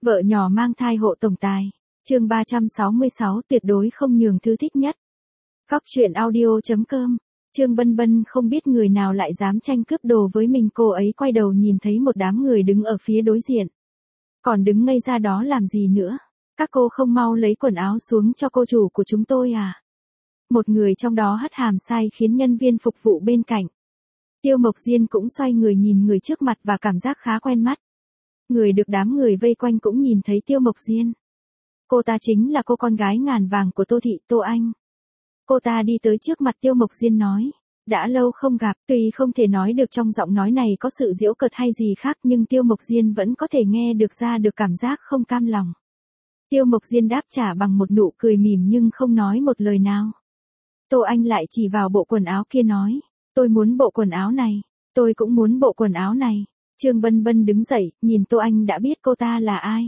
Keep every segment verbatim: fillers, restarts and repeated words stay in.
Vợ nhỏ mang thai hộ tổng tài. Chương ba trăm sáu mươi sáu tuyệt đối không nhường thứ thích nhất. Cóc truyện audio chấm com. Trương Bân Bân không biết người nào lại dám tranh cướp đồ với mình, cô ấy quay đầu nhìn thấy một đám người đứng ở phía đối diện. Còn đứng ngây ra đó làm gì nữa? Các cô không mau lấy quần áo xuống cho cô chủ của chúng tôi à? Một người trong đó hất hàm sai khiến nhân viên phục vụ bên cạnh. Tiêu Mộc Diên cũng xoay người nhìn người trước mặt và cảm giác khá quen mắt. Người được đám người vây quanh cũng nhìn thấy Tiêu Mộc Diên. Cô ta chính là cô con gái ngàn vàng của Tô Thị, Tô Anh. Cô ta đi tới trước mặt Tiêu Mộc Diên nói, đã lâu không gặp, tuy không thể nói được trong giọng nói này có sự giễu cợt hay gì khác, nhưng Tiêu Mộc Diên vẫn có thể nghe được ra được cảm giác không cam lòng. Tiêu Mộc Diên đáp trả bằng một nụ cười mỉm nhưng không nói một lời nào. Tô Anh lại chỉ vào bộ quần áo kia nói, tôi muốn bộ quần áo này, tôi cũng muốn bộ quần áo này. Trương Bân Bân đứng dậy, nhìn Tô Anh đã biết cô ta là ai.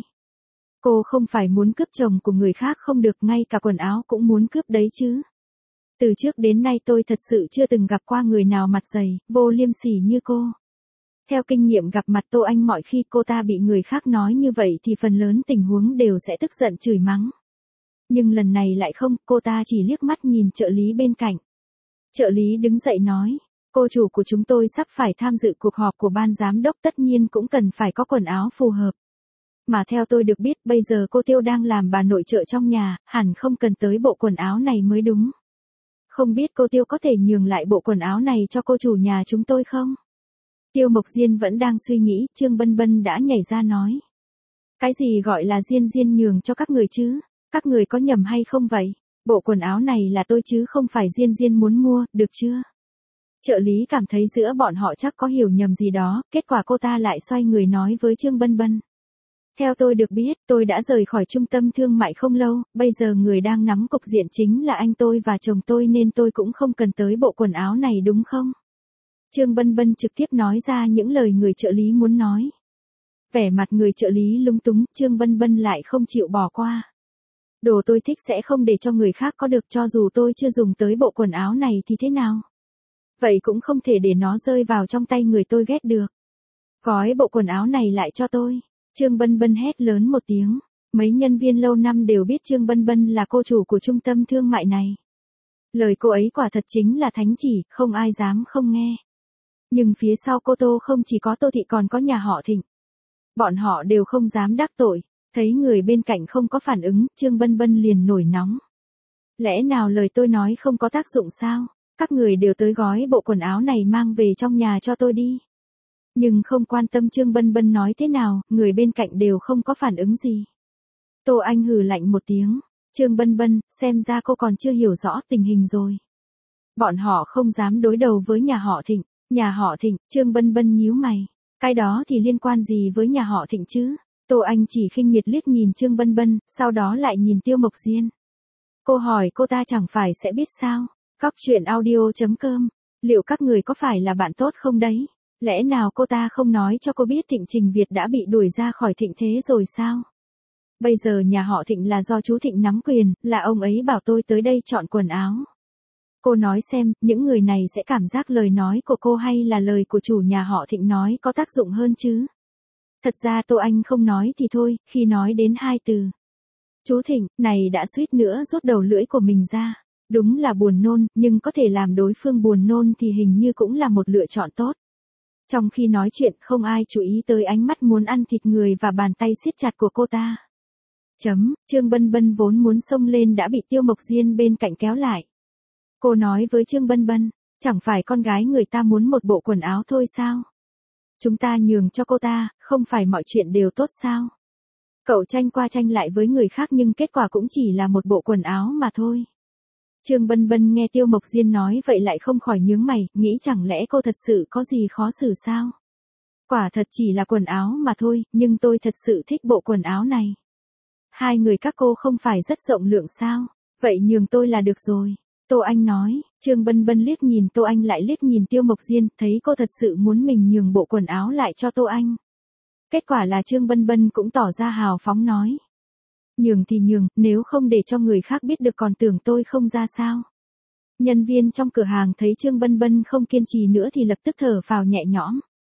Cô không phải muốn cướp chồng của người khác không được, ngay cả quần áo cũng muốn cướp đấy chứ. Từ trước đến nay tôi thật sự chưa từng gặp qua người nào mặt dày, vô liêm sỉ như cô. Theo kinh nghiệm gặp mặt Tô Anh, mọi khi cô ta bị người khác nói như vậy thì phần lớn tình huống đều sẽ tức giận chửi mắng. Nhưng lần này lại không, cô ta chỉ liếc mắt nhìn trợ lý bên cạnh. Trợ lý đứng dậy nói, cô chủ của chúng tôi sắp phải tham dự cuộc họp của ban giám đốc, tất nhiên cũng cần phải có quần áo phù hợp. Mà theo tôi được biết bây giờ cô Tiêu đang làm bà nội trợ trong nhà, hẳn không cần tới bộ quần áo này mới đúng. Không biết cô Tiêu có thể nhường lại bộ quần áo này cho cô chủ nhà chúng tôi không? Tiêu Mộc Diên vẫn đang suy nghĩ, Trương Bân Bân đã nhảy ra nói. Cái gì gọi là Diên Diên nhường cho các người chứ? Các người có nhầm hay không vậy? Bộ quần áo này là tôi chứ không phải Diên Diên muốn mua, được chưa? Trợ lý cảm thấy giữa bọn họ chắc có hiểu nhầm gì đó, kết quả cô ta lại xoay người nói với Trương Bân Bân. Theo tôi được biết, tôi đã rời khỏi trung tâm thương mại không lâu, bây giờ người đang nắm cục diện chính là anh tôi và chồng tôi, nên tôi cũng không cần tới bộ quần áo này đúng không? Trương Bân Bân trực tiếp nói ra những lời người trợ lý muốn nói. Vẻ mặt người trợ lý lúng túng, Trương Bân Bân lại không chịu bỏ qua. Đồ tôi thích sẽ không để cho người khác có được, cho dù tôi chưa dùng tới bộ quần áo này thì thế nào? Vậy cũng không thể để nó rơi vào trong tay người tôi ghét được. Gói bộ quần áo này lại cho tôi. Trương Bân Bân hét lớn một tiếng. Mấy nhân viên lâu năm đều biết Trương Bân Bân là cô chủ của trung tâm thương mại này. Lời cô ấy quả thật chính là thánh chỉ, không ai dám không nghe. Nhưng phía sau cô Tô không chỉ có Tô Thị còn có nhà họ Thịnh. Bọn họ đều không dám đắc tội. Thấy người bên cạnh không có phản ứng, Trương Bân Bân liền nổi nóng. Lẽ nào lời tôi nói không có tác dụng sao? Các người đều tới gói bộ quần áo này mang về trong nhà cho tôi đi. Nhưng không quan tâm Trương Bân Bân nói thế nào, người bên cạnh đều không có phản ứng gì. Tô Anh hừ lạnh một tiếng. Trương Bân Bân, xem ra cô còn chưa hiểu rõ tình hình rồi. Bọn họ không dám đối đầu với nhà họ Thịnh. Nhà họ Thịnh, Trương Bân Bân nhíu mày. Cái đó thì liên quan gì với nhà họ Thịnh chứ? Tô Anh chỉ khinh miệt liếc nhìn Trương Bân Bân, sau đó lại nhìn Tiêu Mộc Diên. Cô hỏi cô ta chẳng phải sẽ biết sao? Cóc truyện audio chấm com. Liệu các người có phải là bạn tốt không đấy? Lẽ nào cô ta không nói cho cô biết Thịnh Trình Việt đã bị đuổi ra khỏi Thịnh Thế rồi sao? Bây giờ nhà họ Thịnh là do chú Thịnh nắm quyền, là ông ấy bảo tôi tới đây chọn quần áo. Cô nói xem, những người này sẽ cảm giác lời nói của cô hay là lời của chủ nhà họ Thịnh nói có tác dụng hơn chứ? Thật ra Tô Anh không nói thì thôi, khi nói đến hai từ chú Thịnh, này đã suýt nữa rút đầu lưỡi của mình ra. Đúng là buồn nôn, nhưng có thể làm đối phương buồn nôn thì hình như cũng là một lựa chọn tốt. Trong khi nói chuyện không ai chú ý tới ánh mắt muốn ăn thịt người và bàn tay siết chặt của cô ta. Chấm, Trương Bân Bân vốn muốn xông lên đã bị Tiêu Mộc Diên bên cạnh kéo lại. Cô nói với Trương Bân Bân, chẳng phải con gái người ta muốn một bộ quần áo thôi sao? Chúng ta nhường cho cô ta, không phải mọi chuyện đều tốt sao? Cậu tranh qua tranh lại với người khác nhưng kết quả cũng chỉ là một bộ quần áo mà thôi. Trương Bân Bân nghe Tiêu Mộc Diên nói vậy lại không khỏi nhướng mày, nghĩ chẳng lẽ cô thật sự có gì khó xử sao? Quả thật chỉ là quần áo mà thôi, nhưng tôi thật sự thích bộ quần áo này. Hai người các cô không phải rất rộng lượng sao? Vậy nhường tôi là được rồi. Tô Anh nói. Trương Bân Bân liếc nhìn Tô Anh lại liếc nhìn Tiêu Mộc Diên, thấy cô thật sự muốn mình nhường bộ quần áo lại cho Tô Anh. Kết quả là Trương Bân Bân cũng tỏ ra hào phóng nói. Nhường thì nhường, nếu không để cho người khác biết được còn tưởng tôi không ra sao. Nhân viên trong cửa hàng thấy Trương Bân Bân không kiên trì nữa thì lập tức thở phào nhẹ nhõm.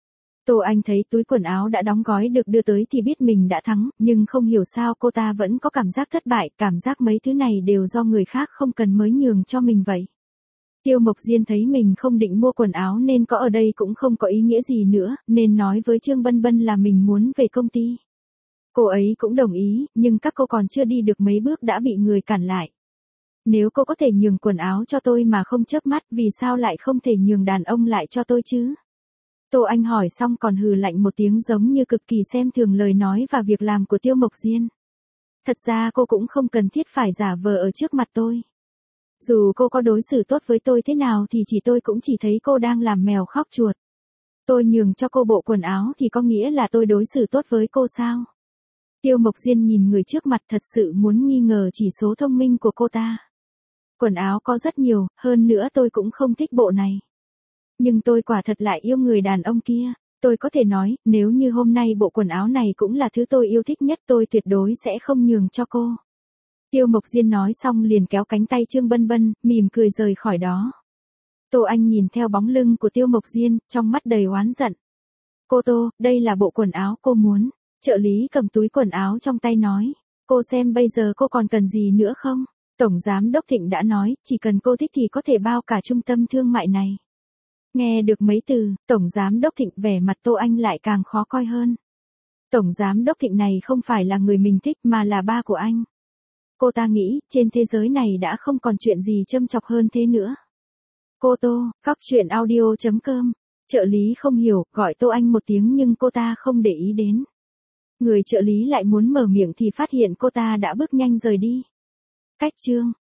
Tô Anh thấy túi quần áo đã đóng gói được đưa tới thì biết mình đã thắng, nhưng không hiểu sao cô ta vẫn có cảm giác thất bại, cảm giác mấy thứ này đều do người khác không cần mới nhường cho mình vậy. Tiêu Mộc Diên thấy mình không định mua quần áo nên có ở đây cũng không có ý nghĩa gì nữa, nên nói với Trương Bân Bân là mình muốn về công ty. Cô ấy cũng đồng ý, nhưng các cô còn chưa đi được mấy bước đã bị người cản lại. Nếu cô có thể nhường quần áo cho tôi mà không chớp mắt, vì sao lại không thể nhường đàn ông lại cho tôi chứ? Tô Anh hỏi xong còn hừ lạnh một tiếng giống như cực kỳ xem thường lời nói và việc làm của Tiêu Mộc Diên. Thật ra cô cũng không cần thiết phải giả vờ ở trước mặt tôi. Dù cô có đối xử tốt với tôi thế nào thì chỉ tôi cũng chỉ thấy cô đang làm mèo khóc chuột. Tôi nhường cho cô bộ quần áo thì có nghĩa là tôi đối xử tốt với cô sao? Tiêu Mộc Diên nhìn người trước mặt thật sự muốn nghi ngờ chỉ số thông minh của cô ta. Quần áo có rất nhiều, hơn nữa tôi cũng không thích bộ này. Nhưng tôi quả thật lại yêu người đàn ông kia. Tôi có thể nói, nếu như hôm nay bộ quần áo này cũng là thứ tôi yêu thích nhất, tôi tuyệt đối sẽ không nhường cho cô. Tiêu Mộc Diên nói xong liền kéo cánh tay Trương Bân Bân, mỉm cười rời khỏi đó. Tô Anh nhìn theo bóng lưng của Tiêu Mộc Diên, trong mắt đầy oán giận. Cô Tô, đây là bộ quần áo cô muốn. Trợ lý cầm túi quần áo trong tay nói. Cô xem bây giờ cô còn cần gì nữa không? Tổng Giám Đốc Thịnh đã nói, chỉ cần cô thích thì có thể bao cả trung tâm thương mại này. Nghe được mấy từ, Tổng Giám Đốc Thịnh vẻ mặt Tô Anh lại càng khó coi hơn. Tổng Giám Đốc Thịnh này không phải là người mình thích mà là ba của anh. Cô ta nghĩ, trên thế giới này đã không còn chuyện gì châm chọc hơn thế nữa. Cô Tô, cóc truyện audio chấm com. Trợ lý không hiểu, gọi Tô Anh một tiếng nhưng cô ta không để ý đến. Người trợ lý lại muốn mở miệng thì phát hiện cô ta đã bước nhanh rời đi. Cách chương